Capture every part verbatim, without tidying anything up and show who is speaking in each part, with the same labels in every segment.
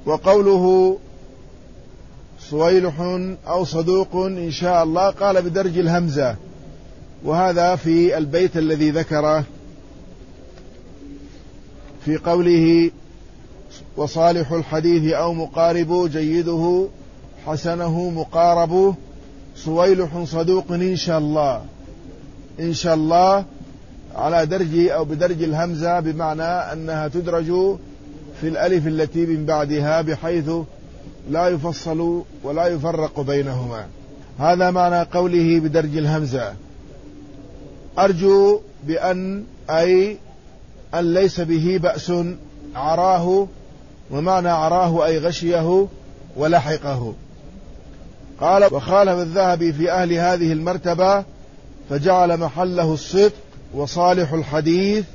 Speaker 1: وقوله صويلح أو صدوق إن شاء الله قال بدرج الهمزة، وهذا في البيت الذي ذكره في قوله وصالح الحديث أو مقارب جيده حسنه مقارب صويلح صدوق إن شاء الله. إن شاء الله على درج أو بدرج الهمزة، بمعنى أنها تدرج في الألف التي من بعدها بحيث لا يفصل ولا يفرق بينهما. هذا معنى قوله بدرج الهمزة. أرجو بأن أي أن ليس به بأس عراه، ومعنى عراه أي غشيه ولحقه. قال وخالف الذهبي في أهل هذه المرتبة فجعل محله الصدق وصالح الحديث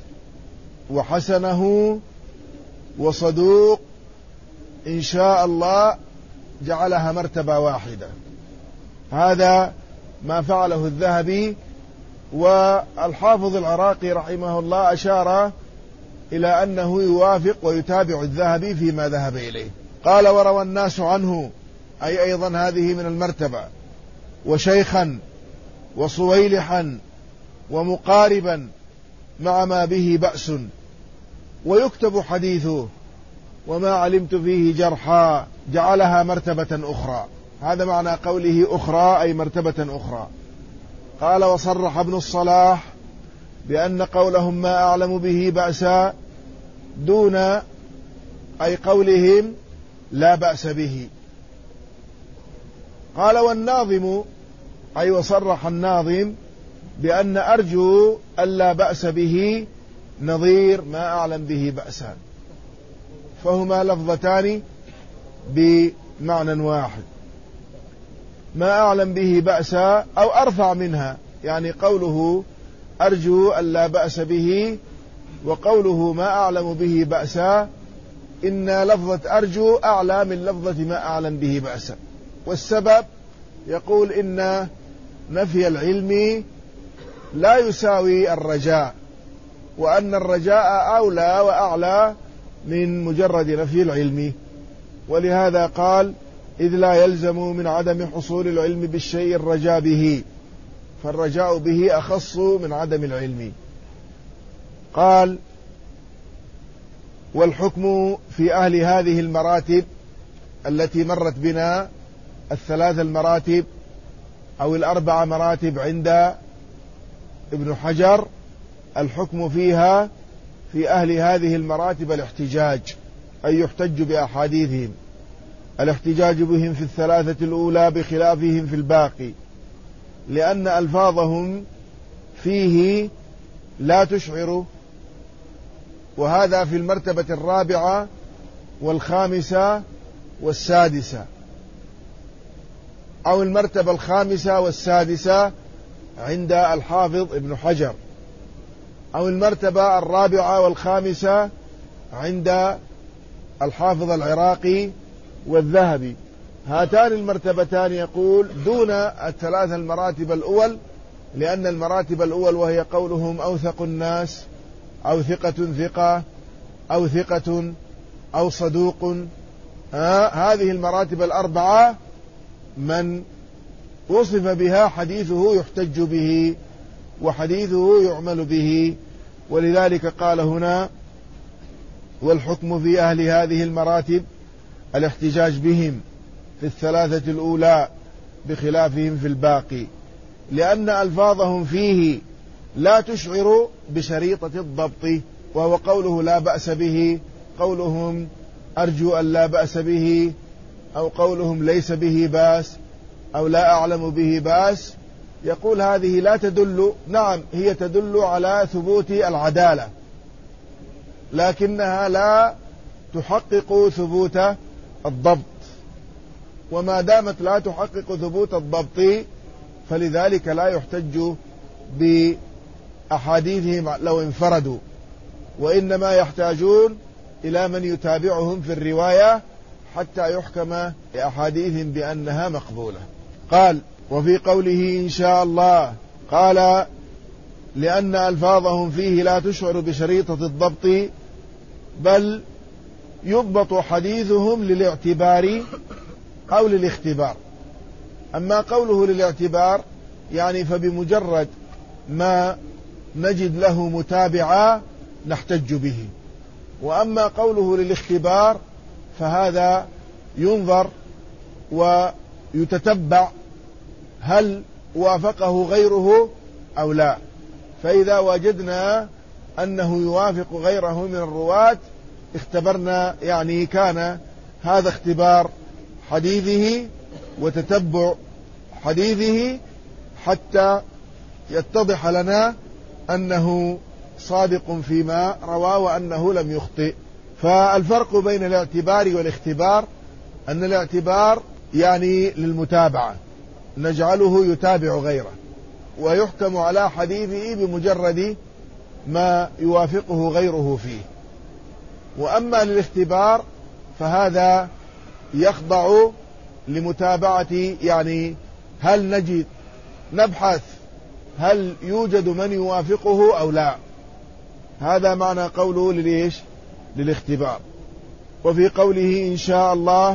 Speaker 1: وحسنه وصدوق إن شاء الله، جعلها مرتبة واحدة. هذا ما فعله الذهبي. والحافظ العراقي رحمه الله أشار إلى أنه يوافق ويتابع الذهبي فيما ذهب إليه. قال وروى الناس عنه، أي أيضا هذه من المرتبة، وشيخا وصويلحا ومقاربا مع ما به بأس، ويكتب حديثه وما علمت فيه جرحا، جعلها مرتبة أخرى. هذا معنى قوله أخرى أي مرتبة أخرى. قال وصرح ابن الصلاح بأن قولهم ما أعلم به بأسا دون أي قولهم لا بأس به. قال والناظم أي وصرح الناظم بأن أرجو ألا بأس به نظير ما أعلم به بأسا، فهما لفظتان بمعنى واحد. ما أعلم به بأسا أو أرفع منها، يعني قوله أرجو ألا بأس به وقوله ما أعلم به بأسا، إن لفظة أرجو أعلى من لفظة ما أعلم به بأسا. والسبب يقول إن نفي العلم لا يساوي الرجاء، وأن الرجاء أولى وأعلى من مجرد نفي العلم. ولهذا قال إذ لا يلزم من عدم حصول العلم بالشيء الرجاء به، فالرجاء به أخص من عدم العلم. قال والحكم في أهل هذه المراتب التي مرت بنا، الثلاث المراتب أو الأربع مراتب عند ابن حجر، الحكم فيها في أهل هذه المراتب الاحتجاج، أي يحتج بأحاديثهم. الاحتجاج بهم في الثلاثة الأولى بخلافهم في الباقي، لأن ألفاظهم فيه لا تشعر، وهذا في المرتبة الرابعة والخامسة والسادسة، أو المرتبة الخامسة والسادسة عند الحافظ ابن حجر، أو المرتبة الرابعة والخامسة عند الحافظ العراقي والذهبي. هاتان المرتبتان يقول دون الثلاث المراتب الأول، لأن المراتب الأول وهي قولهم أوثق الناس أو ثقة ثقة أو ثقة أو صدوق، آه هذه المراتب الأربعة من وصف بها حديثه يحتج به وحديثه يعمل به. ولذلك قال هنا والحكم في أهل هذه المراتب الاحتجاج بهم في الثلاثة الأولى بخلافهم في الباقي، لأن ألفاظهم فيه لا تشعر بشريطة الضبط، وهو قوله لا بأس به، قولهم أرجو أن لا بأس به، أو قولهم ليس به باس، أو لا أعلم به باس. يقول هذه لا تدل، نعم هي تدل على ثبوت العدالة، لكنها لا تحقق ثبوت الضبط، وما دامت لا تحقق ثبوت الضبط فلذلك لا يحتج بأحاديثهم لو انفردوا، وإنما يحتاجون إلى من يتابعهم في الرواية حتى يحكم لأحاديثهم بأنها مقبولة. قال وفي قوله إن شاء الله قال لأن ألفاظهم فيه لا تشعر بشريطة الضبط، بل يضبط حديثهم للاعتبار أو للاختبار. أما قوله للاعتبار يعني فبمجرد ما نجد له متابعا نحتج به، وأما قوله للاختبار فهذا ينظر ويتتبع هل وافقه غيره أو لا، فإذا وجدنا أنه يوافق غيره من الرواة اختبرنا، يعني كان هذا اختبار حديثه وتتبع حديثه حتى يتضح لنا أنه صادق فيما روى وأنه لم يخطئ. فالفرق بين الاعتبار والاختبار أن الاعتبار يعني للمتابعة، نجعله يتابع غيره ويحكم على حديثه بمجرد ما يوافقه غيره فيه. وأما للاختبار فهذا يخضع لمتابعة، يعني هل نجد نبحث هل يوجد من يوافقه أو لا. هذا معنى قوله لليش للاختبار. وفي قوله إن شاء الله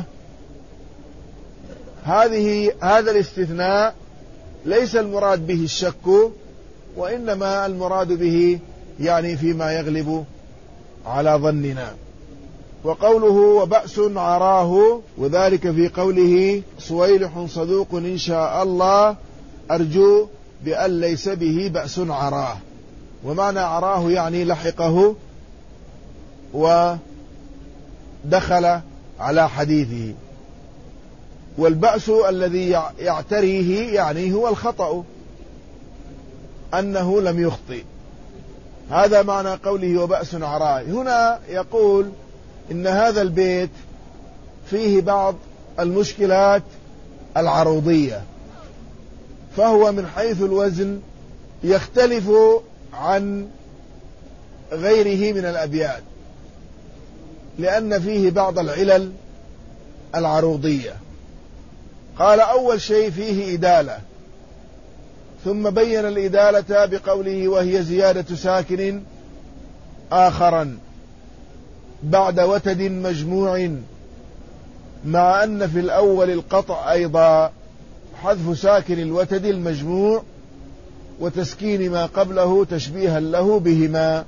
Speaker 1: هذه هذا الاستثناء ليس المراد به الشك، وإنما المراد به يعني فيما يغلب على ظننا. وقوله وبأس عراه، وذلك في قوله صويلح صدوق إن شاء الله أرجو بأن ليس به بأس عراه. ومعنى عراه يعني لحقه ودخل على حديثه. والبأس الذي يعتريه يعني هو الخطأ، أنه لم يخطئ. هذا معنى قوله وبأس عراه. هنا يقول إن هذا البيت فيه بعض المشكلات العروضية، فهو من حيث الوزن يختلف عن غيره من الأبيات، لأن فيه بعض العلل العروضية. قال أول شيء فيه إدالة، ثم بين الإدالة بقوله وهي زيادة ساكن آخرا بعد وتد مجموع، مع أن في الأول القطع أيضا، حذف ساكن الوتد المجموع وتسكين ما قبله تشبيها له بهما.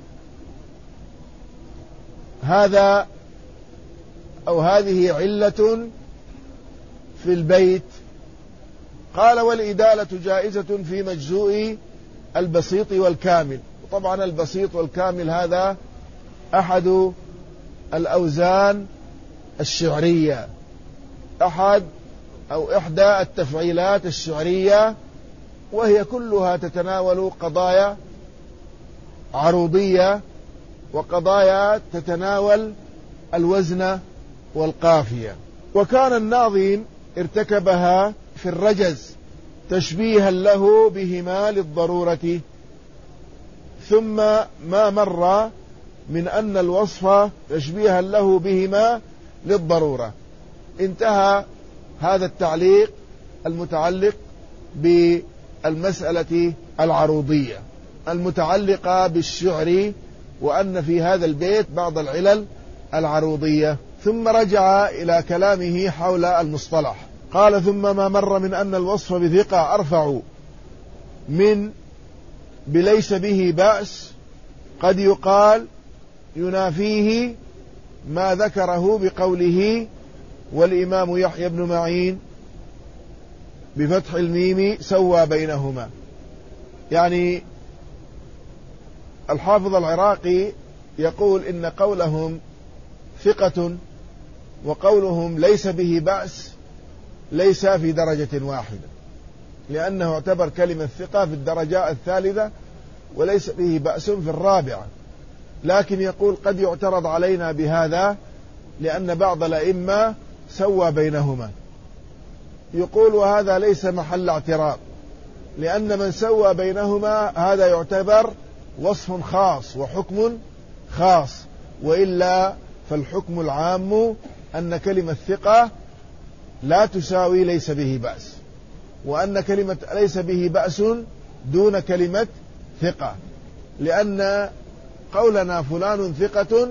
Speaker 1: هذا أو هذه علة في البيت. قال والإدالة جائزة في مجزوء البسيط والكامل. طبعا البسيط والكامل هذا أحد الأوزان الشعرية، أحد أو إحدى التفعيلات الشعرية، وهي كلها تتناول قضايا عروضية وقضايا تتناول الوزن والقافية. وكان الناظم ارتكبها في الرجز تشبيها له بهما للضرورة، ثم ما مر من أن الوصف تشبيها له بهما للضرورة. انتهى هذا التعليق المتعلق بالمسألة العروضية المتعلقة بالشعر، وأن في هذا البيت بعض العلل العروضية. ثم رجع إلى كلامه حول المصطلح. قال ثم ما مر من أن الوصف بثقة أرفع من بليس به بأس، قد يقال ينافيه ما ذكره بقوله والإمام يحيى بن معين بفتح الميم سوى بينهما. يعني الحافظ العراقي يقول إن قولهم ثقة وقولهم ليس به بأس ليس في درجة واحدة، لأنه اعتبر كلمة ثقة في الدرجة الثالثة وليس به بأس في الرابعة. لكن يقول قد يعترض علينا بهذا لأن بعض الأئمة سوى بينهما. يقول وهذا ليس محل اعتراض، لأن من سوى بينهما هذا يعتبر وصف خاص وحكم خاص، وإلا فالحكم العام أن كلمة ثقة لا تساوي ليس به بأس، وأن كلمة ليس به بأس دون كلمة ثقة، لأن قولنا فلان ثقة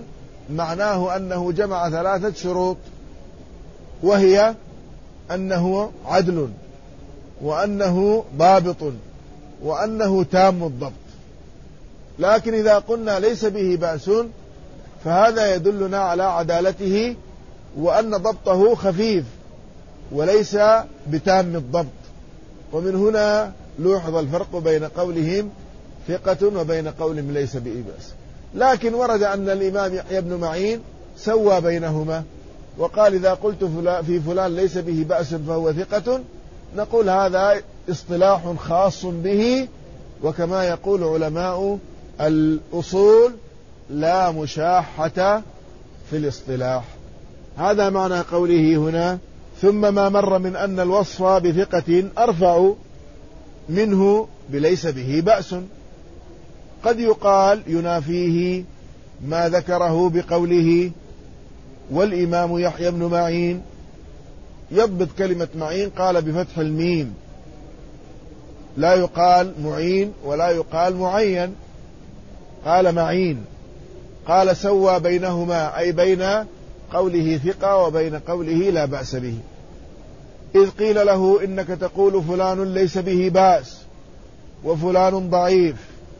Speaker 1: معناه أنه جمع ثلاثة شروط، وهي أنه عدل، وأنه ضابط، وأنه تام الضبط. لكن إذا قلنا ليس به بأس فهذا يدلنا على عدالته وأن ضبطه خفيف وليس بتام الضبط. ومن هنا لوحظ الفرق بين قولهم ثقة وبين قولهم ليس به بأس. لكن ورد أن الإمام يحيى بن معين سوى بينهما وقال إذا قلت في فلان ليس به بأس فهو ثقة، نقول هذا اصطلاح خاص به، وكما يقول علماء الأصول لا مشاحة في الاصطلاح. هذا معنى قوله هنا ثم ما مر من أن الوصف بثقة أرفع منه بليس به بأس. قد يقال ينافيه ما ذكره بقوله والإمام يحيى بن معين، يضبط كلمة معين قال بفتح الميم، لا يقال معين ولا يقال معين، قال معين. قال سوى بينهما أي بين قوله ثقة وبين قوله لا بأس به. إذ قيل له إنك تقول فلان ليس به بأس وفلان ضعيف،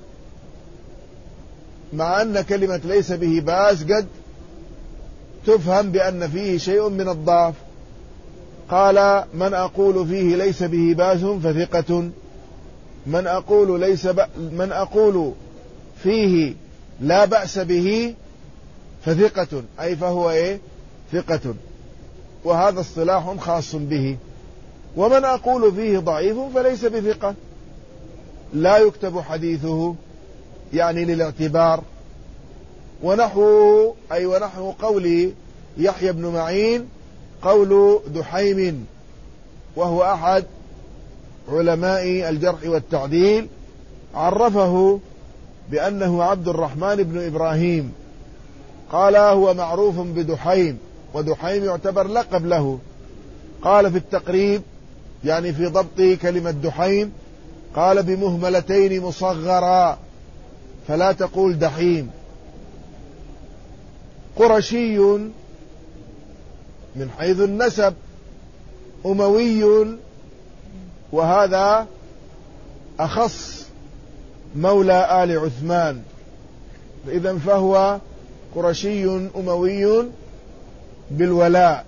Speaker 1: مع أن كلمة ليس به بأس قد تفهم بأن فيه شيء من الضعف. قال من أقول فيه ليس به بأس فثقة، من أقول ليس ب... من أقول فيه لا بأس به فثقة، أي فهو إيه؟ ثقة، وهذا اصطلاح خاص به. ومن أقول فيه ضعيف فليس بثقة، لا يكتب حديثه، يعني للاعتبار. ونحو أي ونحو قول يحيى بن معين قول دحيم، وهو أحد علماء الجرح والتعديل، عرفه بأنه عبد الرحمن بن إبراهيم، قال هو معروف بدحيم، ودحيم يعتبر لقب له. قال في التقريب يعني في ضبط كلمة دحيم قال بمهملتين مصغرا فلا تقول دحيم. قرشي من حيث النسب، أموي، وهذا أخص مولى آل عثمان، إذن فهو قرشي أموي بالولاء.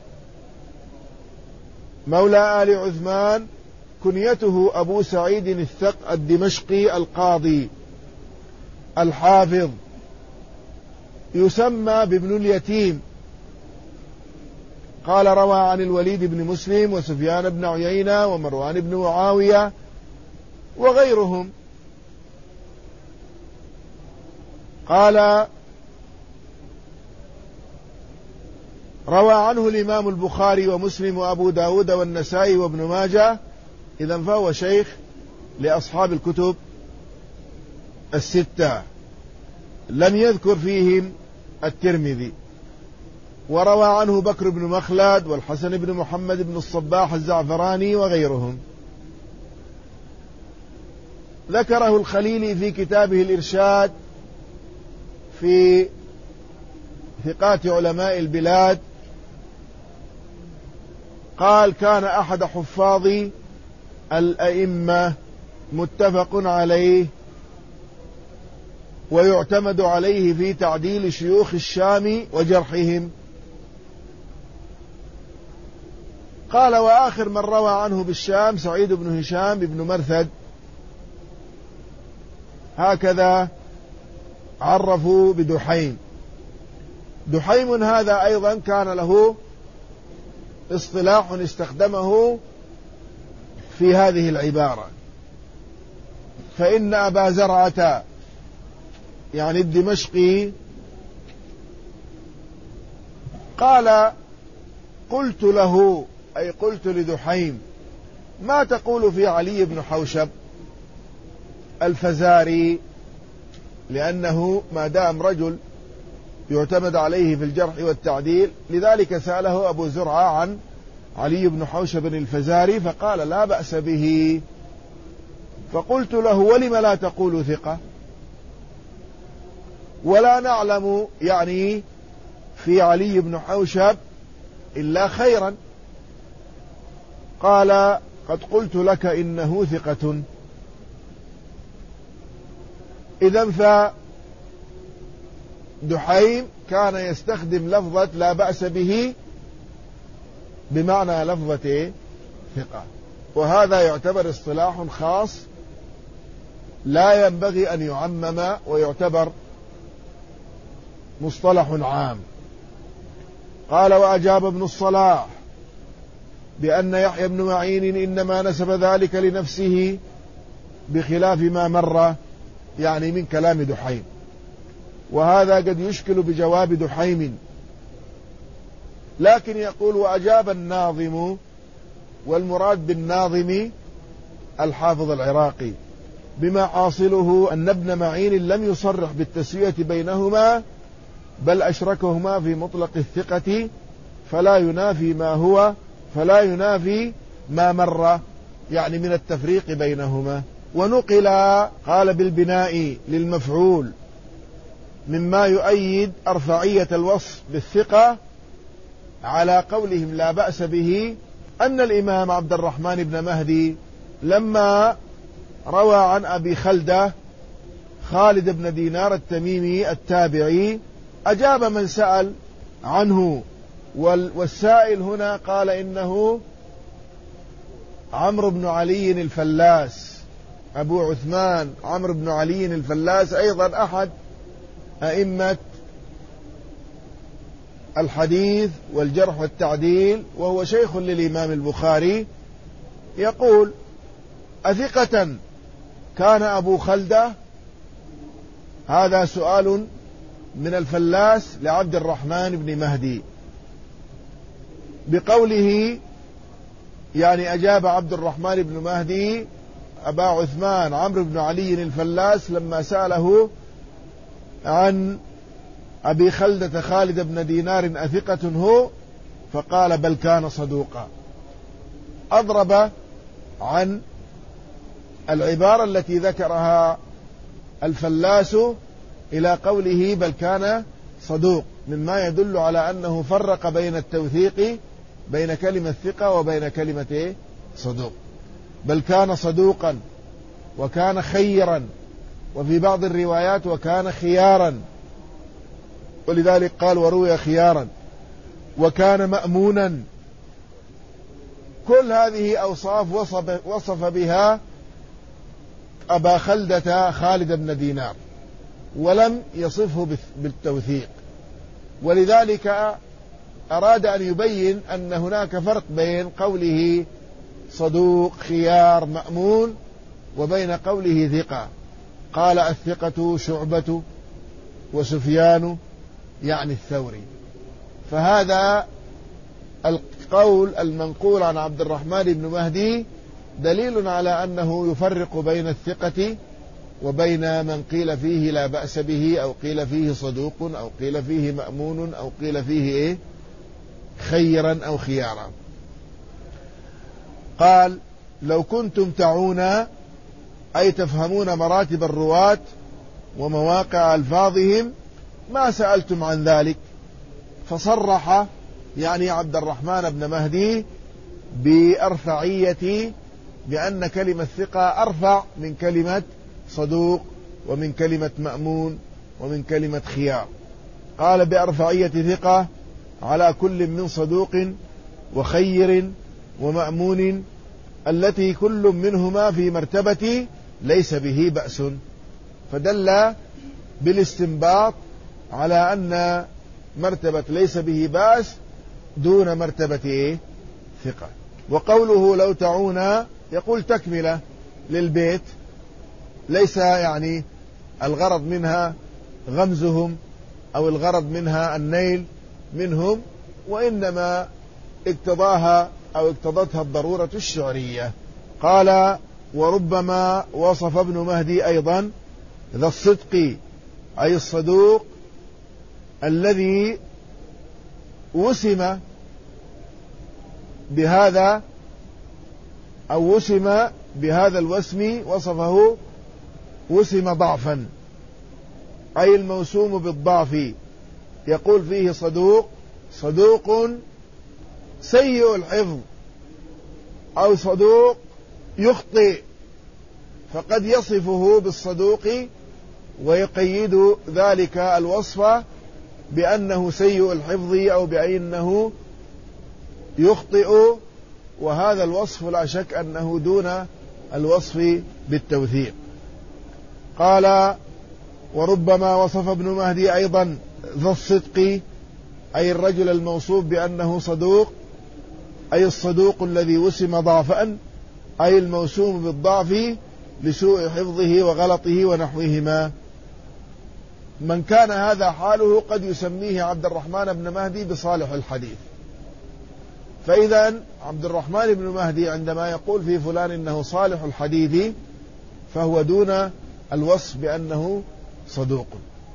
Speaker 1: مولى آل عثمان كنيته أبو سعيد الثق الدمشقي القاضي الحافظ، يسمى بابن اليتيم. قال روى عن الوليد بن مسلم وسفيان بن عيينة ومروان بن معاوية وغيرهم. قال روى عنه الإمام البخاري ومسلم وأبو داود والنسائي وابن ماجه، إذن فهو شيخ لأصحاب الكتب الستة، لم يذكر فيهم الترمذي. وروى عنه بكر بن مخلد والحسن بن محمد بن الصباح الزعفراني وغيرهم. ذكره الخليلي في كتابه الإرشاد في ثقات علماء البلاد، قال كان أحد حفاظ الأئمة متفق عليه ويعتمد عليه في تعديل شيوخ الشام وجرحهم. قال وآخر من روى عنه بالشام سعيد بن هشام بن مرثد. هكذا عرفوا بدحيم. دحيم هذا أيضا كان له اصطلاح استخدمه في هذه العبارة، فإن أبا زرعة يعني الدمشقي قال قلت له أي قلت لدحيم ما تقول في علي بن حوشب الفزاري، لأنه ما دام رجل يعتمد عليه في الجرح والتعديل، لذلك سأله أبو زرعة عن علي بن حوشب الفزاري فقال لا بأس به. فقلت له ولم لا تقول ثقة؟ ولا نعلم يعني في علي بن حوشب إلا خيرا. قال قد قلت لك إنه ثقة. إذن فدحيم كان يستخدم لفظة لا بأس به بمعنى لفظة ثقة، وهذا يعتبر اصطلاح خاص لا ينبغي أن يعمم ويعتبر مصطلح عام. قال وأجاب ابن الصلاح بأن يحيى بن معين إنما نسب ذلك لنفسه بخلاف ما مر، يعني من كلام دحيم، وهذا قد يشكل بجواب دحيم. لكن يقول وأجاب الناظم، والمراد بالناظم الحافظ العراقي، بما حاصله أن ابن معين لم يصرح بالتسوية بينهما بل أشركهما في مطلق الثقة، فلا ينافي ما هو فلا ينافي ما مر، يعني من التفريق بينهما. ونقل قال بالبناء للمفعول مما يؤيد أرفعية الوصف بالثقة على قولهم لا بأس به أن الإمام عبد الرحمن بن مهدي لما روى عن أبي خلدة خالد بن دينار التميمي التابعي أجاب من سأل عنه، والسائل هنا قال إنه عمرو بن علي الفلاس، أبو عثمان عمرو بن علي الفلاس، أيضا أحد أئمة الحديث والجرح والتعديل، وهو شيخ للإمام البخاري. يقول أثقة كان أبو خلدة؟ هذا سؤال من الفلاس لعبد الرحمن بن مهدي بقوله، يعني أجاب عبد الرحمن بن مهدي أبا عثمان عمرو بن علي الفلاس لما سأله عن أبي خلدة خالد بن دينار أثقة هو؟ فقال بل كان صدوقا. أضرب عن العبارة التي ذكرها الفلاس إلى قوله بل كان صدوق، مما يدل على أنه فرق بين التوثيق بين كلمة ثقة وبين كلمة إيه؟ صدوق. بل كان صدوقا وكان خيرا، وفي بعض الروايات وكان خيارا، ولذلك قال وروي خيارا، وكان مأمونا. كل هذه أوصاف وصف, وصف بها أبا خلدة خالد بن دينار، ولم يصفه بالتوثيق، ولذلك أراد أن يبين أن هناك فرق بين قوله صدوق خيار مأمون وبين قوله ثقة. قال الثقة شعبة وسفيان، يعني الثوري. فهذا القول المنقول عن عبد الرحمن بن مهدي دليل على أنه يفرق بين الثقة وبين من قيل فيه لا بأس به، أو قيل فيه صدوق، أو قيل فيه مأمون، أو قيل فيه إيه؟ خيرا أو خيارا. قال لو كنتم تعون، أي تفهمون مراتب الرواة ومواقع ألفاظهم، ما سألتم عن ذلك. فصرح يعني عبد الرحمن بن مهدي بأرفعية، بأن كلمة ثقة أرفع من كلمة صدوق ومن كلمة مأمون ومن كلمة خيار. قال بأرفعية ثقة على كل من صدوق وخير ومأمون، التي كل منهما في مرتبة ليس به بأس. فدل بالاستنباط على أن مرتبة ليس به بأس دون مرتبة إيه؟ ثقة. وقوله لو تعون يقول تكملة للبيت، ليس يعني الغرض منها غمزهم أو الغرض منها النيل منهم، وإنما اقتضاها أو اقتضتها الضرورة الشعرية. قال وربما وصف ابن مهدي أيضا ذا الصدق، أي الصدوق الذي وسم بهذا أو وسم بهذا الوسم، وصفه وسم ضعفا، أي الموسوم بالضعف، يقول فيه صدوق صدوق سيء الحفظ أو صدوق يخطئ، فقد يصفه بالصدوق ويقيد ذلك الوصف بأنه سيء الحفظ أو بأنه يخطئ، وهذا الوصف لا شك أنه دون الوصف بالتوثيق. قال: وربما وصف ابن مهدي أيضا ذا الصدق، أي الرجل الموصوف بأنه صدوق، أي الصدوق الذي وسم ضعفا، أي الموسوم بالضعف لسوء حفظه وغلطه ونحوهما. من كان هذا حاله قد يسميه عبد الرحمن بن مهدي بصالح الحديث. فإذا عبد الرحمن بن مهدي عندما يقول في فلان إنه صالح الحديث فهو دون الوصف بأنه صدوق،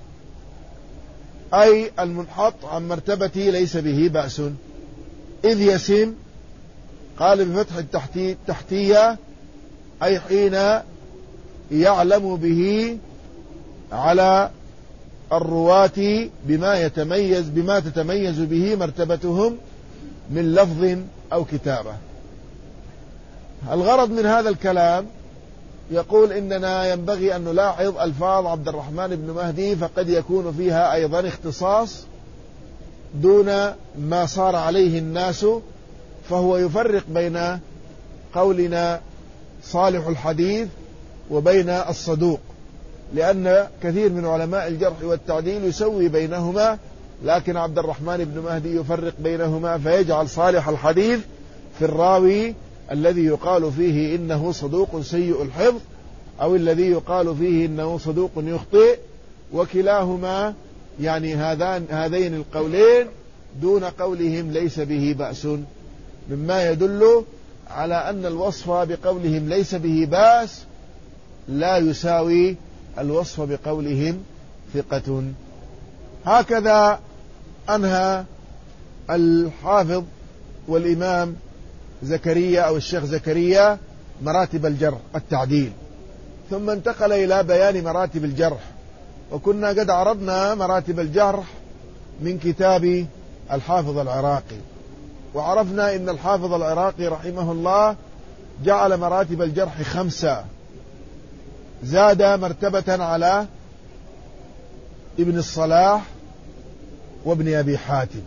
Speaker 1: أي المنحط عن مرتبة ليس به بأس. إذ يسم، قال بفتح التحتية، أي حين يعلم به على الرواة بما يتميز بما تتميز به مرتبتهم من لفظ أو كتابة. الغرض من هذا الكلام يقول إننا ينبغي أن نلاحظ ألفاظ عبد الرحمن بن مهدي، فقد يكون فيها أيضا اختصاص دون ما صار عليه الناس، فهو يفرق بين قولنا صالح الحديث وبين الصدوق، لأن كثير من علماء الجرح والتعديل يسوي بينهما، لكن عبد الرحمن بن مهدي يفرق بينهما فيجعل صالح الحديث في الراوي الذي يقال فيه إنه صدوق سيء الحفظ، أو الذي يقال فيه إنه صدوق يخطئ، وكلاهما يعني هذان هذين القولين دون قولهم ليس به بأس، مما يدل على أن الوصف بقولهم ليس به بأس لا يساوي الوصف بقولهم ثقة. هكذا أنهى الحافظ والإمام زكريا أو الشيخ زكريا مراتب الجرح التعديل، ثم انتقل إلى بيان مراتب الجرح. وكنا قد عرضنا مراتب الجرح من كتاب الحافظ العراقي، وعرفنا إن الحافظ العراقي رحمه الله جعل مراتب الجرح خمسة، زاد مرتبة على ابن الصلاح وابن أبي حاتم.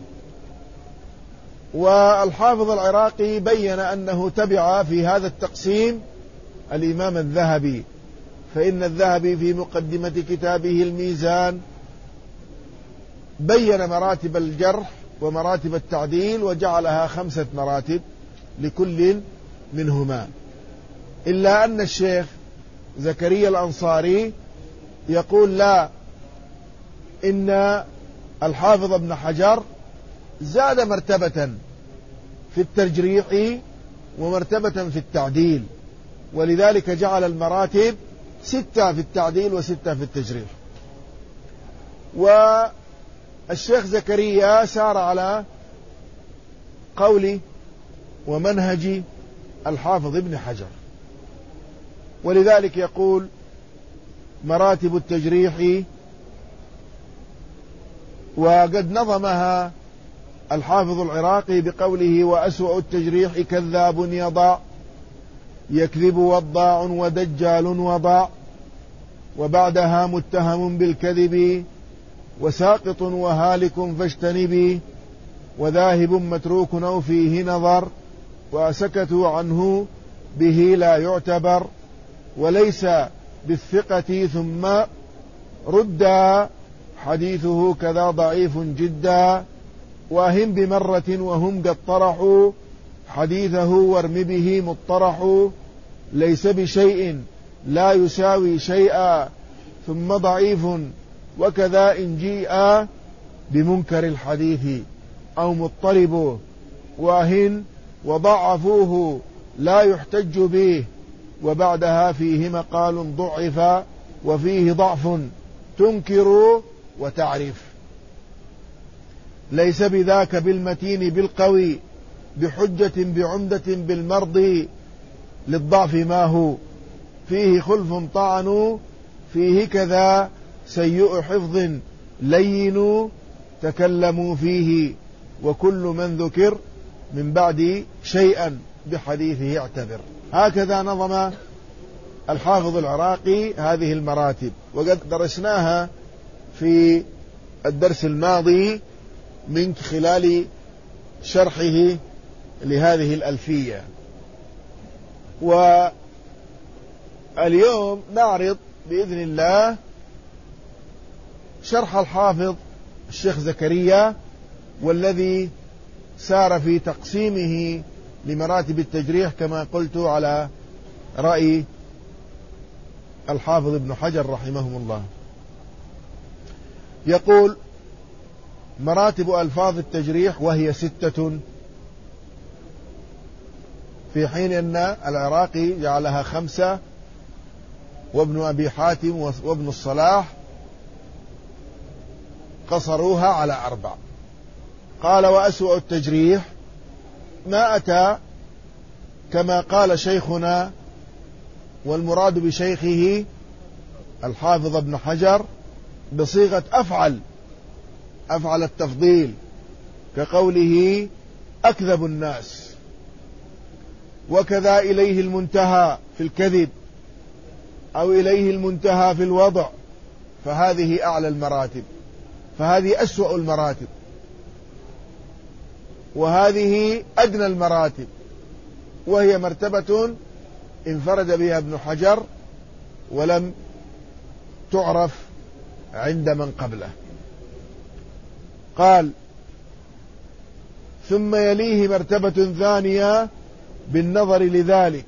Speaker 1: والحافظ العراقي بين أنه تبع في هذا التقسيم الإمام الذهبي، فإن الذهبي في مقدمة كتابه الميزان بين مراتب الجرح ومراتب التعديل وجعلها خمسة مراتب لكل منهما، إلا أن الشيخ زكريا الأنصاري يقول لا، إن الحافظ ابن حجر زاد مرتبة في التجريح ومرتبة في التعديل، ولذلك جعل المراتب ستة في التعديل وستة في التجريح. والشيخ زكريا سار على قول ومنهج الحافظ ابن حجر، ولذلك يقول مراتب التجريح، وقد نظمها الحافظ العراقي بقوله وأسوأ التجريح كذاب يضع، يكذب وضاع ودجال وضع، وبعدها متهم بالكذب، وساقط وهالك فاجتنبي، وذاهب متروك أو فيه نظر، وسكتوا عنه به لا يعتبر، وليس بالثقة ثم رد حديثه كذا ضعيف جدا، وهم بمرة وهم قد طرحوا حديثه وارم به مطرح، ليس بشيء لا يساوي شيئا ثم ضعيف، وكذا إن جيء بمنكر الحديث أو مضطرب، واهن وضعفوه لا يحتج به، وبعدها فيه مقال ضعف وفيه ضعف تنكر وتعرف، ليس بذاك بالمتين بالقوي، بحجة بعمدة بالمرضي، للضعف ما هو فيه خلف طعن، فيه كذا سيء حفظ لين، تكلموا فيه، وكل من ذكر من بعد شيئا بحديثه اعتبر. هكذا نظم الحافظ العراقي هذه المراتب، وقد درسناها في الدرس الماضي من خلال شرحه لهذه الألفية. واليوم نعرض بإذن الله شرح الحافظ الشيخ زكريا، والذي سار في تقسيمه لمراتب التجريح كما قلت على رأي الحافظ ابن حجر رحمه الله. يقول: مراتب ألفاظ التجريح وهي ستة، في حين أن العراقي جعلها خمسة، وابن أبي حاتم وابن الصلاح قصروها على أربع. قال: وأسوأ التجريح ما أتى كما قال شيخنا، والمراد بشيخه الحافظ ابن حجر بصيغة أفعل أفعل التفضيل، كقوله أكذب الناس، وكذا إليه المنتهى في الكذب، أو إليه المنتهى في الوضع، فهذه أعلى المراتب، فهذه أسوأ المراتب، وهذه أدنى المراتب، وهي مرتبة انفرد بها ابن حجر ولم تعرف عند من قبله. قال: ثم يليه مرتبة ثانية بالنظر لذلك،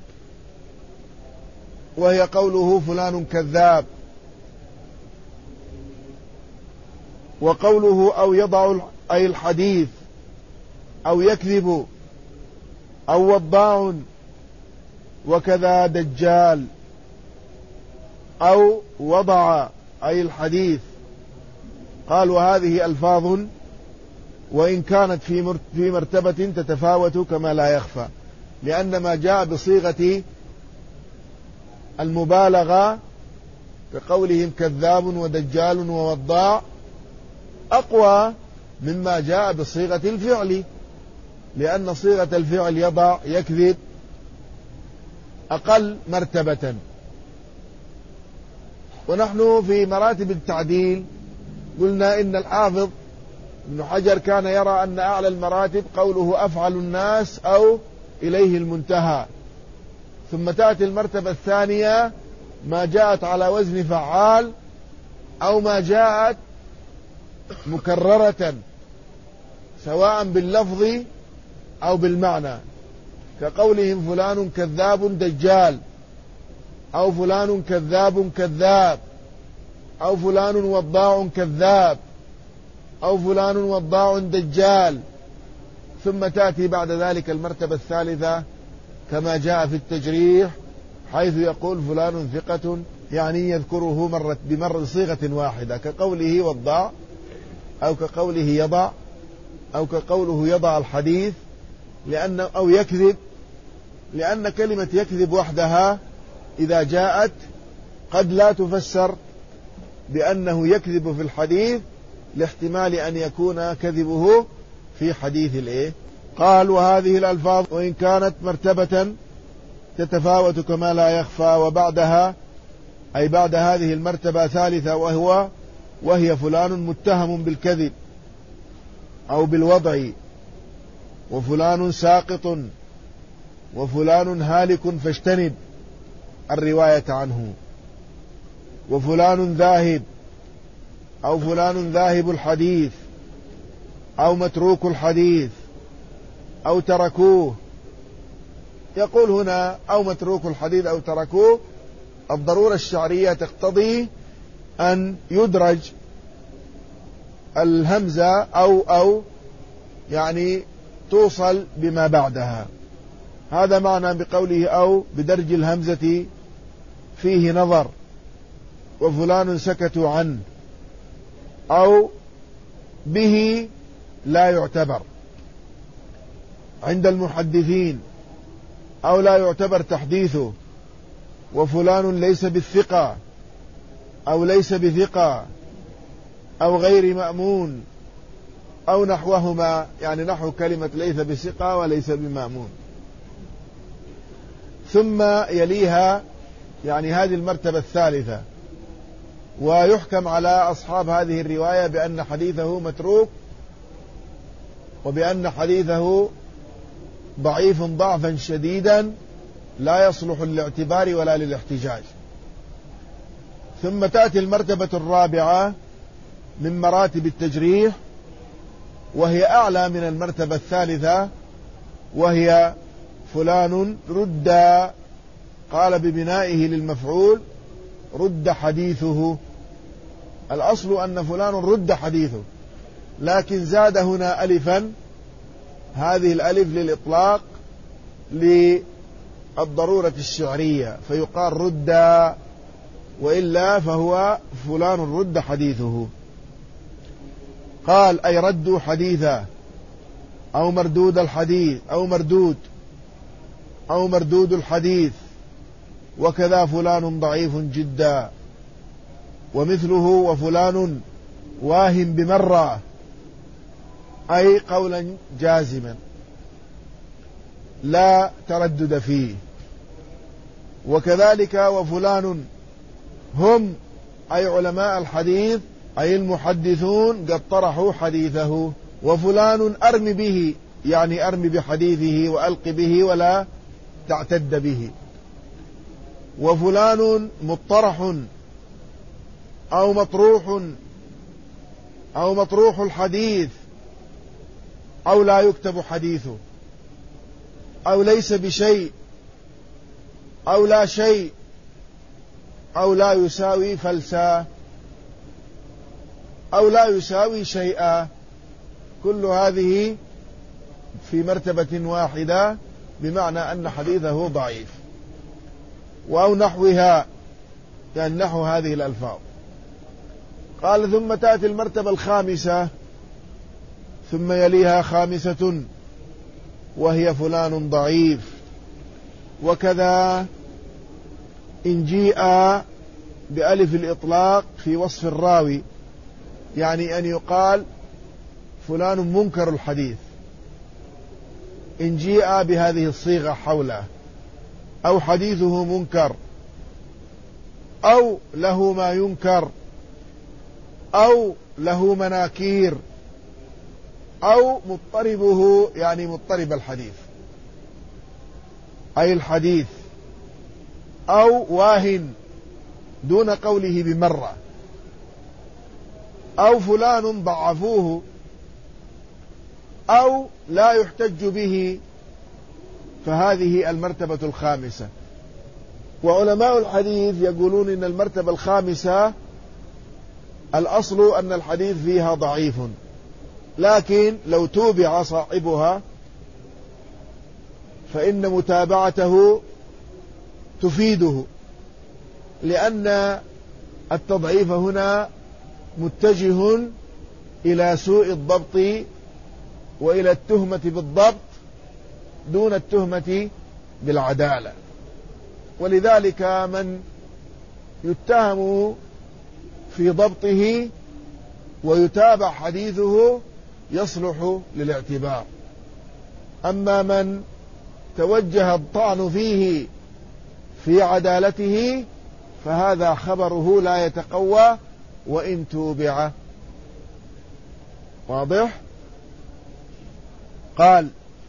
Speaker 1: وهي قوله فلان كذاب، وقوله أو يضع أي الحديث، أو يكذب، أو وضاع، وكذا دجال، أو وضع أي الحديث. قال: وهذه ألفاظ وإن كانت في مرتبة تتفاوت كما لا يخفى، لأن ما جاء بصيغة المبالغة كقولهم كذاب ودجال ووضاع أقوى مما جاء بصيغة الفعل، لأن صيغة الفعل يضع يكذب أقل مرتبة. ونحن في مراتب التعديل قلنا إن الحافظ ابن حجر كان يرى أن أعلى المراتب قوله أفعل الناس أو إليه المنتهى، ثم تأتي المرتبة الثانية ما جاءت على وزن فعال، أو ما جاءت مكررة سواء باللفظ أو بالمعنى، كقولهم فلان كذاب دجال، أو فلان كذاب كذاب، أو فلان وضاع كذاب، أو فلان وضاع دجال. ثم تأتي بعد ذلك المرتبة الثالثة كما جاء في التجريح، حيث يقول فلان ثقة، يعني يذكره مرة بمرة صيغة واحدة، كقوله وضاع، أو كقوله يضع، أو كقوله يضع الحديث، لأن أو يكذب، لأن كلمة يكذب وحدها إذا جاءت قد لا تفسر بأنه يكذب في الحديث، لاحتمال أن يكون كذبه في حديث الإيه. قال: وهذه الألفاظ وإن كانت مرتبة تتفاوت كما لا يخفى، وبعدها أي بعد هذه المرتبة ثالثة، وهو وهي فلان متهم بالكذب أو بالوضع، وفلان ساقط، وفلان هالك فاجتنب الرواية عنه، وفلان ذاهب، أو فلان ذاهب الحديث، أو متروك الحديث، أو تركوه. يقول هنا أو متروك الحديث أو تركوه، الضرورة الشعرية تقتضي أن يدرج الهمزة أو أو يعني توصل بما بعدها. هذا معنى بقوله أو بدرج الهمزة فيه نظر، وفلان سكتوا عنه، أو به لا يعتبر عند المحدثين، أو لا يعتبر تحديثه، وفلان ليس بالثقة، أو ليس بثقة، أو غير مأمون، أو نحوهما، يعني نحو كلمة ليس بثقة وليس بمأمون. ثم يليها يعني هذه المرتبة الثالثة، ويحكم على أصحاب هذه الرواية بأن حديثه متروك، وبأن حديثه ضعيف ضعفا شديدا لا يصلح للاعتبار ولا للاحتجاج. ثم تأتي المرتبة الرابعة من مراتب التجريح، وهي أعلى من المرتبة الثالثة، وهي فلان رد، قال ببنائه للمفعول رد حديثه. الأصل أن فلان رد حديثه، لكن زاد هنا ألفا، هذه الألف للإطلاق للضرورة الشعرية، فيقال رد، وإلا فهو فلان رد حديثه. قال أي ردوا حديثا، أو مردود الحديث، أو مردود أو مردود الحديث، وكذا فلان ضعيف جدا، ومثله وفلان واهم بمرة، أي قولا جازما لا تردد فيه. وكذلك وفلان هم أي علماء الحديث، أي المحدثون قد طرحوا حديثه. وفلان أرم به، يعني أرم بحديثه وألق به ولا تعتد به. وفلان مطرح أو مطروح أو مطروح الحديث، أو لا يكتب حديثه، أو ليس بشيء، أو لا شيء، أو لا يساوي فلسا، أو لا يساوي شيئا. كل هذه في مرتبة واحدة، بمعنى أن حديثه ضعيف. أو نحوها، يعني نحو هذه الألفاظ. قال ثم تأتي المرتبة الخامسة، ثم يليها خامسة، وهي فلان ضعيف. وكذا إن جيء بألف الإطلاق في وصف الراوي، يعني أن يقال فلان منكر الحديث، إن جيء بهذه الصيغة حوله، أو حديثه منكر، أو له ما ينكر، أو له مناكير، أو مضطربه، يعني مضطرب الحديث أي الحديث، أو واهن دون قوله بمرة، أو فلان ضعفوه، أو لا يحتج به، فهذه المرتبة الخامسة. وعلماء الحديث يقولون إن المرتبة الخامسة الأصل أن الحديث فيها ضعيف، لكن لو توبع صاحبها فإن متابعته تفيده، لأن التضعيف هنا متجه إلى سوء الضبط وإلى التهمة بالضبط دون التهمة بالعدالة. ولذلك من يتهم في ضبطه ويتابع حديثه يصلح للاعتبار. أما من توجه الطعن فيه في عدالته فهذا خبره لا يتقوى وإن توبع. واضح؟ قال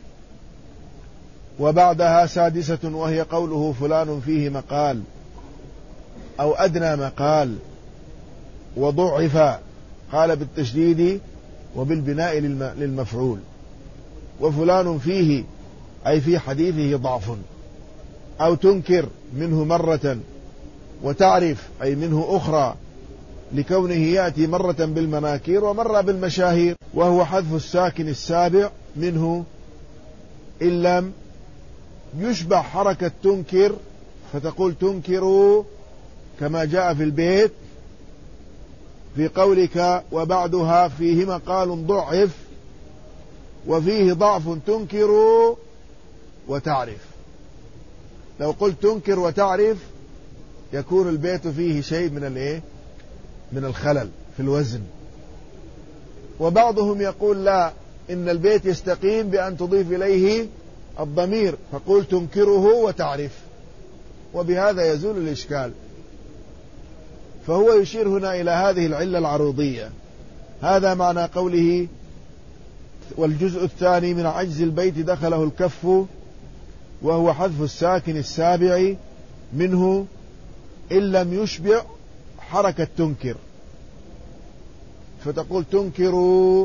Speaker 1: وبعدها سادسة، وهي قوله فلان فيه مقال أو أدنى مقال وضعف، قال بالتشديد وبالبناء للمفعول. وفلان فيه أي في حديثه ضعف، أو تنكر منه مرة، وتعرف أي منه أخرى، لكونه يأتي مرة بالمناكير ومرة بالمشاهير، وهو حذف الساكن السابع منه إن لم يشبع حركة تنكر، فتقول تنكر كما جاء في البيت في قولك وبعدها فيه مقال ضعف وفيه ضعف تنكر وتعرف. لو قلت تنكر وتعرف يكون البيت فيه شيء من الايه من الخلل في الوزن. وبعضهم يقول لا، إن البيت يستقيم بأن تضيف إليه الضمير، فقل تنكره وتعرف، وبهذا يزول الإشكال. فهو يشير هنا إلى هذه العلة العروضية. هذا معنى قوله: والجزء الثاني من عجز البيت دخله الكف، وهو حذف الساكن السابع منه إن لم يشبع حركة تنكر، فتقول تنكر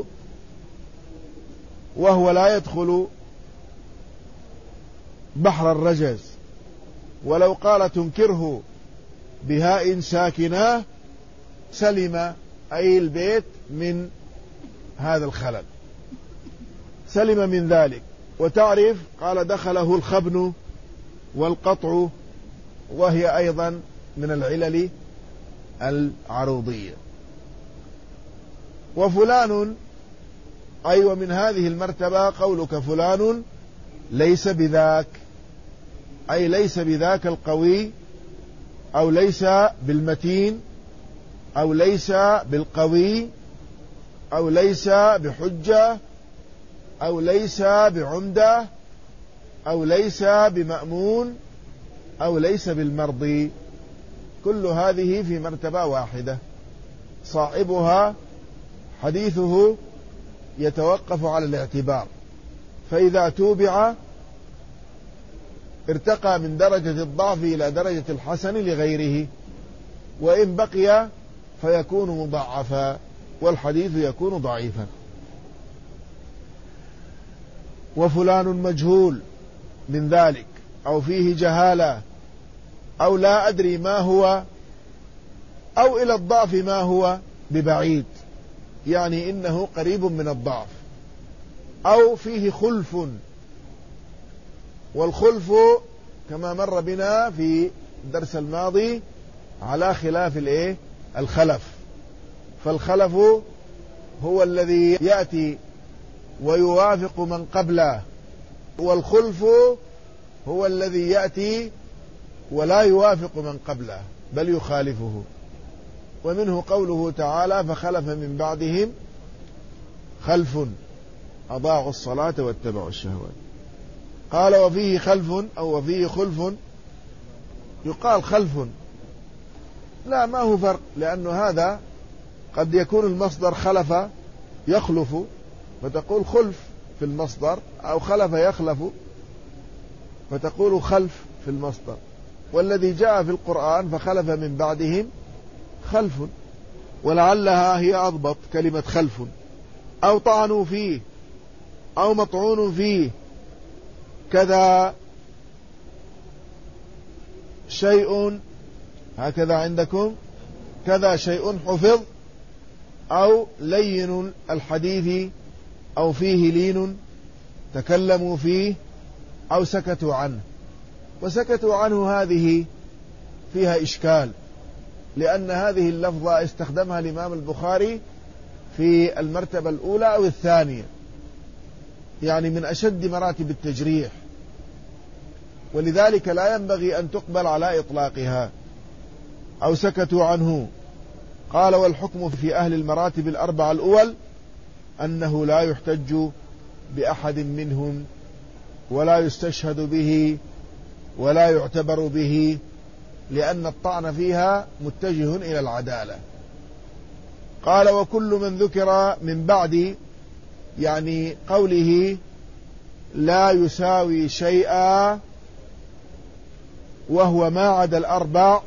Speaker 1: وهو لا يدخل بحر الرجز. ولو قال تنكره بهاء ساكنة سلم أي البيت من هذا الخلل، سلم من ذلك. وتعرف قال دخله الخبن والقطع، وهي أيضا من العلل العروضية. وفلان أي أيوة من هذه المرتبة قولك فلان ليس بذاك، أي ليس بذاك القوي، أو ليس بالمتين، أو ليس بالقوي، أو ليس بحجة، أو ليس بعمدة، أو ليس بمأمون، أو ليس بالمرضي. كل هذه في مرتبة واحدة، صاحبها حديثه يتوقف على الاعتبار، فإذا توبع ارتقى من درجة الضعف إلى درجة الحسن لغيره، وإن بقي فيكون مضاعفا والحديث يكون ضعيفا. وفلان مجهول من ذلك، أو فيه جهالة، أو لا أدري ما هو، أو إلى الضعف ما هو ببعيد، يعني إنه قريب من الضعف، أو فيه خلف. والخلف كما مر بنا في الدرس الماضي على خلاف الايه الخلف، فالخلف هو الذي يأتي ويوافق من قبله، والخلف هو الذي يأتي ولا يوافق من قبله بل يخالفه. ومنه قوله تعالى: فخلف من بعدهم خلف أضاعوا الصلاة واتبعوا الشهوات. قال: وفيه خلف أو وفيه خلف. يقال خلف، لا، ما هو فرق، لأن هذا قد يكون المصدر خلف يخلف، فتقول خلف في المصدر، أو خلف يخلف فتقول خلف في المصدر. والذي جاء في القرآن فخلف من بعدهم خلف، ولعلها هي أضبط كلمة خلف، أو طعنوا فيه، أو مطعون فيه، كذا شيء، هكذا عندكم، كذا شيء حفظ، أو لين الحديث، أو فيه لين تكلموا فيه، أو سكتوا عنه. وسكتوا عنه هذه فيها إشكال، لأن هذه اللفظة استخدمها الإمام البخاري في المرتبة الأولى أو الثانية، يعني من أشد مراتب التجريح، ولذلك لا ينبغي أن تقبل على إطلاقها. أو سكتوا عنه. قال: والحكم في أهل المراتب الأربعة الأول أنه لا يحتج بأحد منهم، ولا يستشهد به، ولا يعتبر به، لأن الطعن فيها متجه إلى العدالة. قال: وكل من ذكر من بعد، يعني قوله لا يساوي شيئا وهو ما عدا الأربع،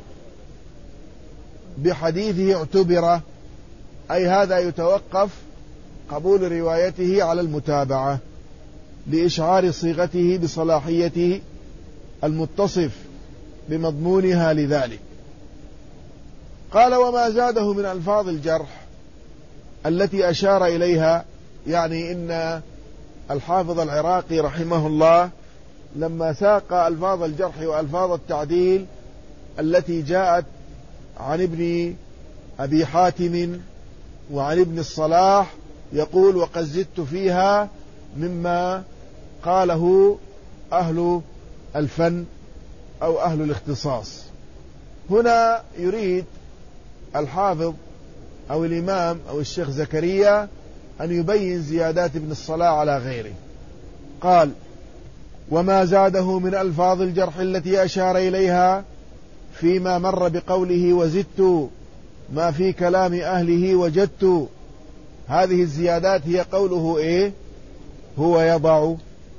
Speaker 1: بحديثه اعتبر، أي هذا يتوقف قبول روايته على المتابعة لإشعار صيغته بصلاحيته المتصف بمضمونها لذلك. قال: وما زاده من ألفاظ الجرح التي أشار إليها، يعني إن الحافظ العراقي رحمه الله لما ساق ألفاظ الجرح وألفاظ التعديل التي جاءت عن ابن أبي حاتم وعن ابن الصلاح، يقول: وقد زدت فيها مما قاله أهل الفن أو أهل الاختصاص. هنا يريد الحافظ أو الإمام أو الشيخ زكريا أن يبين زيادات ابن الصلاح على غيره. قال: وما زاده من ألفاظ الجرح التي أشار إليها فيما مر بقوله وزدت ما في كلام أهله وجدت، هذه الزيادات هي قوله إيه؟ هو يضع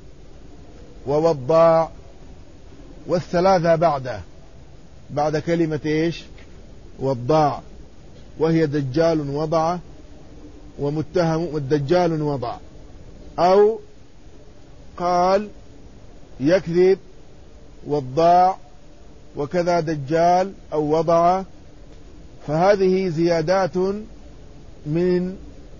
Speaker 1: ووضاع والثلاثة بعده، بعد كلمة إيش؟ وضاع، وهي دجال وضع ومتهم والدجال وضع. أو قال يكذب وضاع وكذا دجال أو وضع، فهذه زيادات من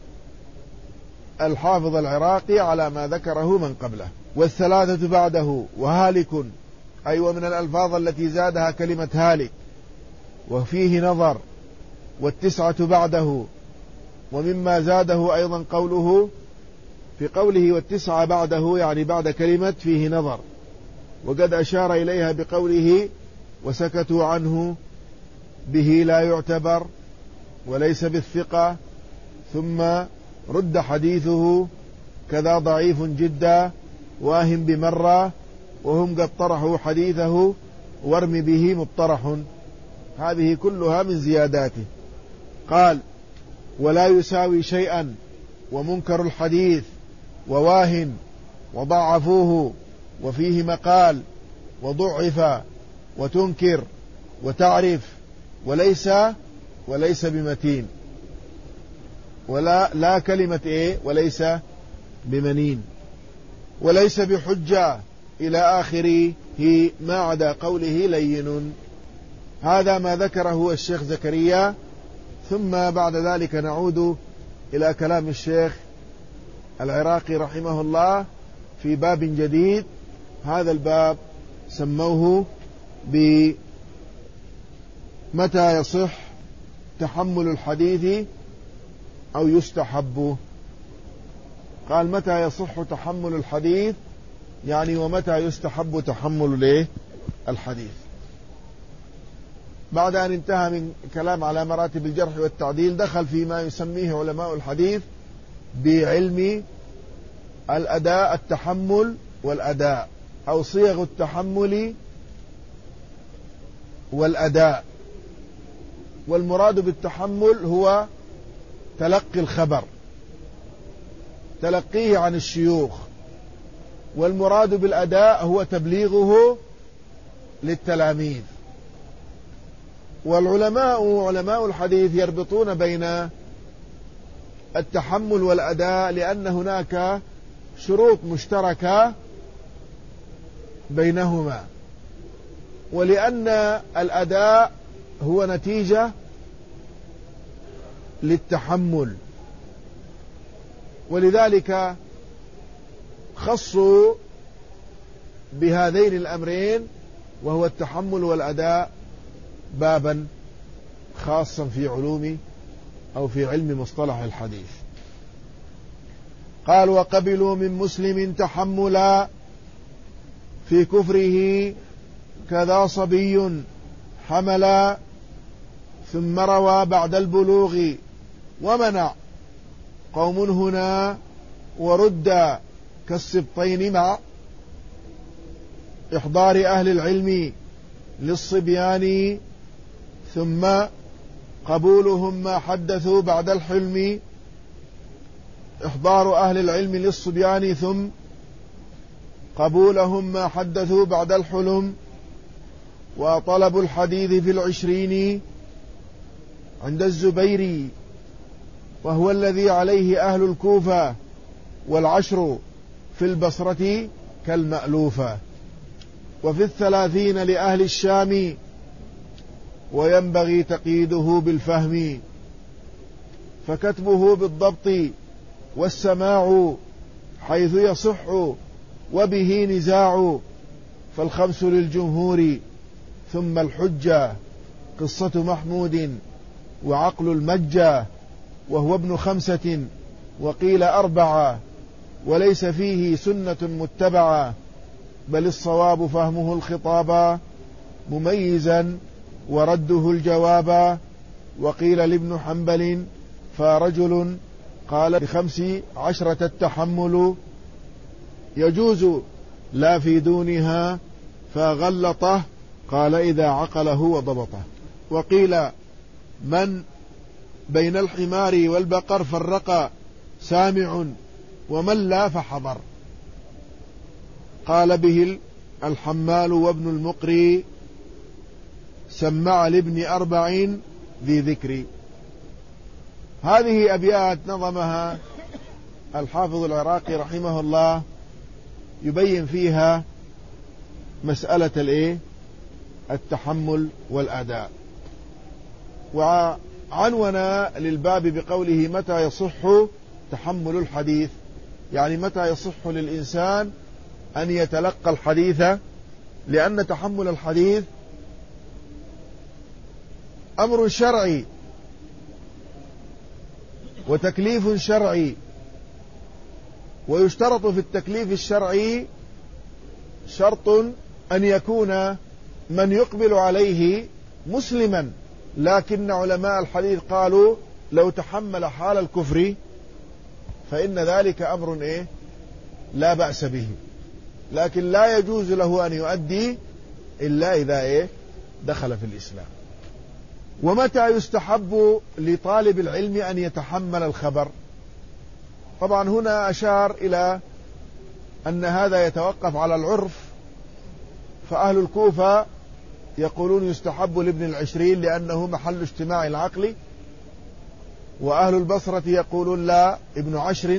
Speaker 1: الحافظ العراقي على ما ذكره من قبله. والثلاثة بعده وهالك، أي ومن الألفاظ التي زادها كلمة هالك وفيه نظر. والتسعة بعده، ومما زاده أيضا قوله في قوله والتسعة بعده، يعني بعد كلمة فيه نظر، وقد أشار إليها بقوله وسكتوا عنه به لا يعتبر وليس بالثقة، ثم رد حديثه كذا ضعيف جدا واهم بمرة، وهم قد طرحوا حديثه وارم به مطرح. هذه كلها من زياداته. قال: ولا يساوي شيئا ومنكر الحديث وواهن وضعفوه وفيه مقال وضعف وتنكر وتعرف وليس وليس بمتين، ولا لا كلمة إيه؟ وليس بمنين، وليس بحجة إلى آخره ما عدا قوله لين. هذا ما ذكره الشيخ زكريا. ثم بعد ذلك نعود إلى كلام الشيخ العراقي رحمه الله في باب جديد. هذا الباب سموه بمتى يصح تحمل الحديث أو يستحب. قال: متى يصح تحمل الحديث، يعني ومتى يستحب تحمل له الحديث. بعد أن انتهى من كلام على مراتب الجرح والتعديل، دخل فيما يسميه علماء الحديث بعلم الأداء، التحمل والأداء، أو صيغ التحمل والأداء. والمراد بالتحمل هو تلقي الخبر، تلقيه عن الشيوخ، والمراد بالأداء هو تبليغه للتلاميذ. والعلماء علماء الحديث يربطون بين التحمل والأداء، لأن هناك شروط مشتركة بينهما، ولأن الأداء هو نتيجة للتحمل، ولذلك خصوا بهذين الأمرين، وهو التحمل والأداء، بابا خاصا في علوم أو في علم مصطلح الحديث. قال: وقبلوا من مسلم تحملا في كفره كذا صبي حملا، ثم روى بعد البلوغ ومنع قوم هنا ورد كالسبطين مع إحضار أهل العلم للصبيان، ثم قبولهم ما حدثوا بعد الحلم. إحضار أهل العلم للصبيان ثم قبولهم ما حدثوا بعد الحلم. وطلب الحديث في العشرين عند الزبيري، وهو الذي عليه أهل الكوفة، والعشر في البصرة كالمألوفة. وفي الثلاثين لأهل الشام، وينبغي تقييده بالفهم، فكتبه بالضبط والسماع حيث يصح وبه نزاع. فالخمس للجمهور، ثم الحجة قصة محمود وعقل المجة، وهو ابن خمسة وقيل أربعة، وليس فيه سنة متبعة، بل الصواب فهمه الخطابا مميزا ورده الجوابا. وقيل لابن حنبل فرجل قال بخمس عشرة التحمل يجوز لا في دونها فغلطه، قال إذا عقله وضبطه. وقيل من بين الحمار والبقر فرق سامع ومن لا فحضر، قال به الحمال وابن المقري سمع لابن أربع ذي ذكر. هذه أبيات نظمها الحافظ العراقي رحمه الله يبين فيها مسألة الايه التحمل والأداء، وعنون للباب بقوله متى يصح تحمل الحديث، يعني متى يصح للإنسان أن يتلقى الحديث، لأن تحمل الحديث أمر شرعي وتكليف شرعي، ويشترط في التكليف الشرعي شرط أن يكون من يقبل عليه مسلما، لكن علماء الحديث قالوا لو تحمل حال الكفر فإن ذلك أمر إيه لا بأس به، لكن لا يجوز له أن يؤدي إلا إذا إيه دخل في الإسلام. ومتى يستحب لطالب العلم أن يتحمل الخبر؟ طبعا هنا أشار إلى أن هذا يتوقف على العرف، فأهل الكوفة يقولون يستحب لابن العشرين لأنه محل اجتماع العقل، وأهل البصرة يقولون لا ابن عشر،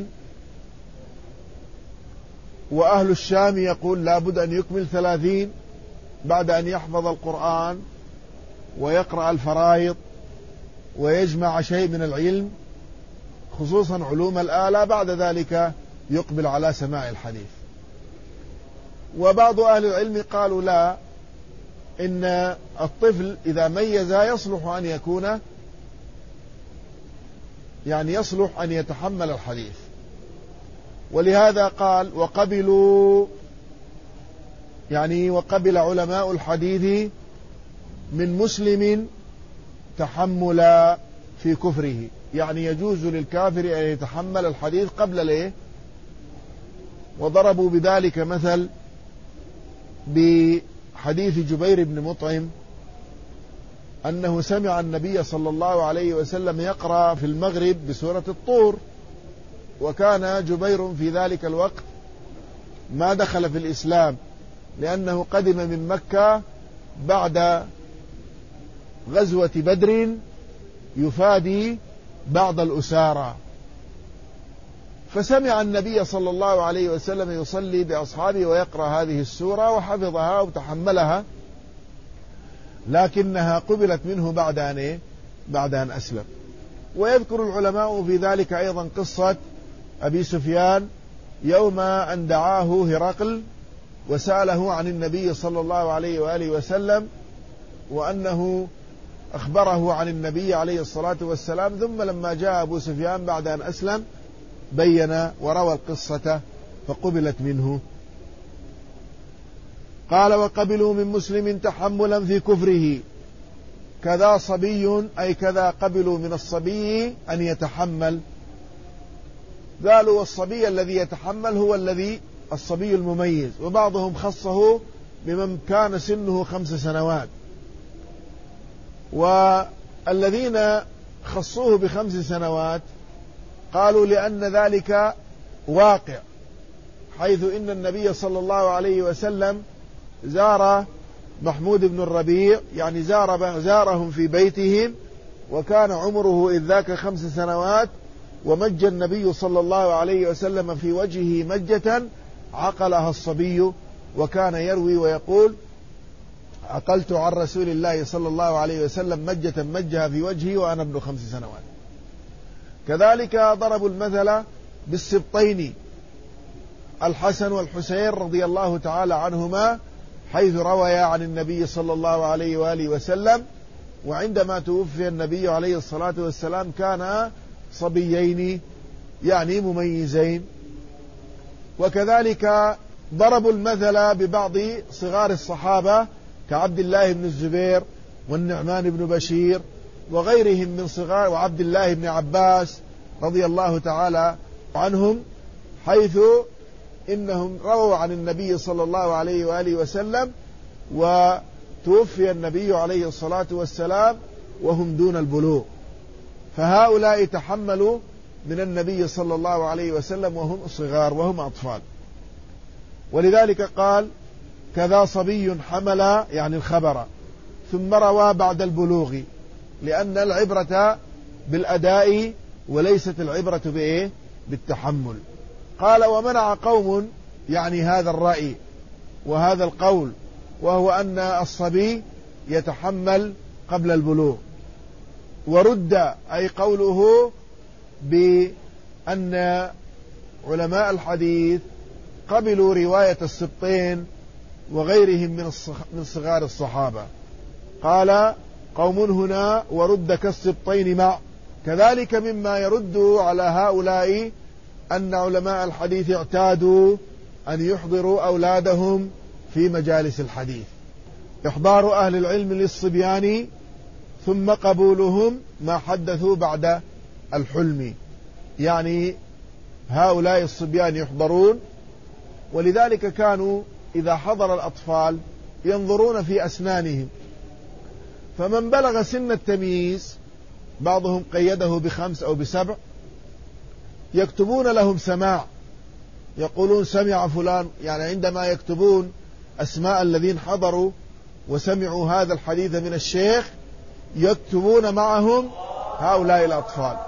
Speaker 1: وأهل الشام يقول لا بد أن يكمل ثلاثين بعد أن يحفظ القرآن ويقرأ الفرائض ويجمع شيء من العلم خصوصا علوم الآلة، بعد ذلك يقبل على سماع الحديث. وبعض أهل العلم قالوا لا، إن الطفل إذا ميز يصلح أن يكون يعني يصلح أن يتحمل الحديث، ولهذا قال وقبلوا يعني وقبل علماء الحديث من مسلم تحمل في كفره، يعني يجوز للكافر أن يتحمل الحديث قبل ليه، وضربوا بذلك مثل بحديث جبير بن مطعم أنه سمع النبي صلى الله عليه وسلم يقرأ في المغرب بسورة الطور، وكان جبير في ذلك الوقت ما دخل في الإسلام لأنه قدم من مكة بعد غزوة بدر يفادي بعض الأسارى، فسمع النبي صلى الله عليه وسلم يصلي بأصحابه ويقرأ هذه السورة وحفظها وتحملها، لكنها قبلت منه بعد أن إيه؟ بعد أن أسلم. ويذكر العلماء في ذلك أيضا قصة أبي سفيان يوم أن دعاه هرقل وسأله عن النبي صلى الله عليه وآله وسلم، وأنه أخبره عن النبي عليه الصلاة والسلام، ثم لما جاء أبو سفيان بعد أن أسلم بين وروى القصة فقبلت منه. قال وقبلوا من مسلم تحملا في كفره كذا صبي، أي كذا قبلوا من الصبي أن يتحمل. قالوا والصبي الذي يتحمل هو الذي الصبي المميز، وبعضهم خصه بمن كان سنه خمس سنوات، والذين خصوه بخمس سنوات قالوا لأن ذلك واقع، حيث إن النبي صلى الله عليه وسلم زار محمود بن الربيع، يعني زار زارهم في بيتهم، وكان عمره إذ ذاك خمس سنوات، ومج النبي صلى الله عليه وسلم في وجهه مجة عقلها الصبي، وكان يروي ويقول عقلت عن رسول الله صلى الله عليه وسلم مجة مجها في وجهي وأنا ابن خمس سنوات. كذلك ضربوا المثل بالسبطين الحسن والحسين رضي الله تعالى عنهما، حيث رويا عن النبي صلى الله عليه وآله وسلم، وعندما توفي النبي عليه الصلاة والسلام كان صبيين يعني مميزين. وكذلك ضربوا المثل ببعض صغار الصحابة كعبد الله بن الزبير والنعمان بن بشير وغيرهم من صغار، وعبد الله بن عباس رضي الله تعالى عنهم، حيث إنهم رووا عن النبي صلى الله عليه وآله وسلم، وتوفي النبي عليه الصلاة والسلام وهم دون البلوغ، فهؤلاء تحملوا من النبي صلى الله عليه وسلم وهم صغار وهم أطفال. ولذلك قال كذا صبي حمل يعني الخبر ثم روى بعد البلوغ، لأن العبرة بالأداء وليست العبرة بإيه؟ بالتحمل. قال ومنع قوم يعني هذا الرأي وهذا القول، وهو أن الصبي يتحمل قبل البلوغ، ورد أي قوله بأن علماء الحديث قبلوا رواية السبطين وغيرهم من صغار الصحابة. قال قوم هنا ورد كالسبطين مع، كذلك مما يرد على هؤلاء أن علماء الحديث اعتادوا أن يحضروا أولادهم في مجالس الحديث، إحضار أهل العلم للصبيان ثم قبولهم ما حدثوا بعد الحلم، يعني هؤلاء الصبيان يحضرون، ولذلك كانوا إذا حضر الأطفال ينظرون في أسنانهم، فمن بلغ سن التمييز بعضهم قيده بخمس أو بسبع يكتبون لهم سماع، يقولون سمع فلان، يعني عندما يكتبون أسماء الذين حضروا وسمعوا هذا الحديث من الشيخ يكتبون معهم هؤلاء الأطفال.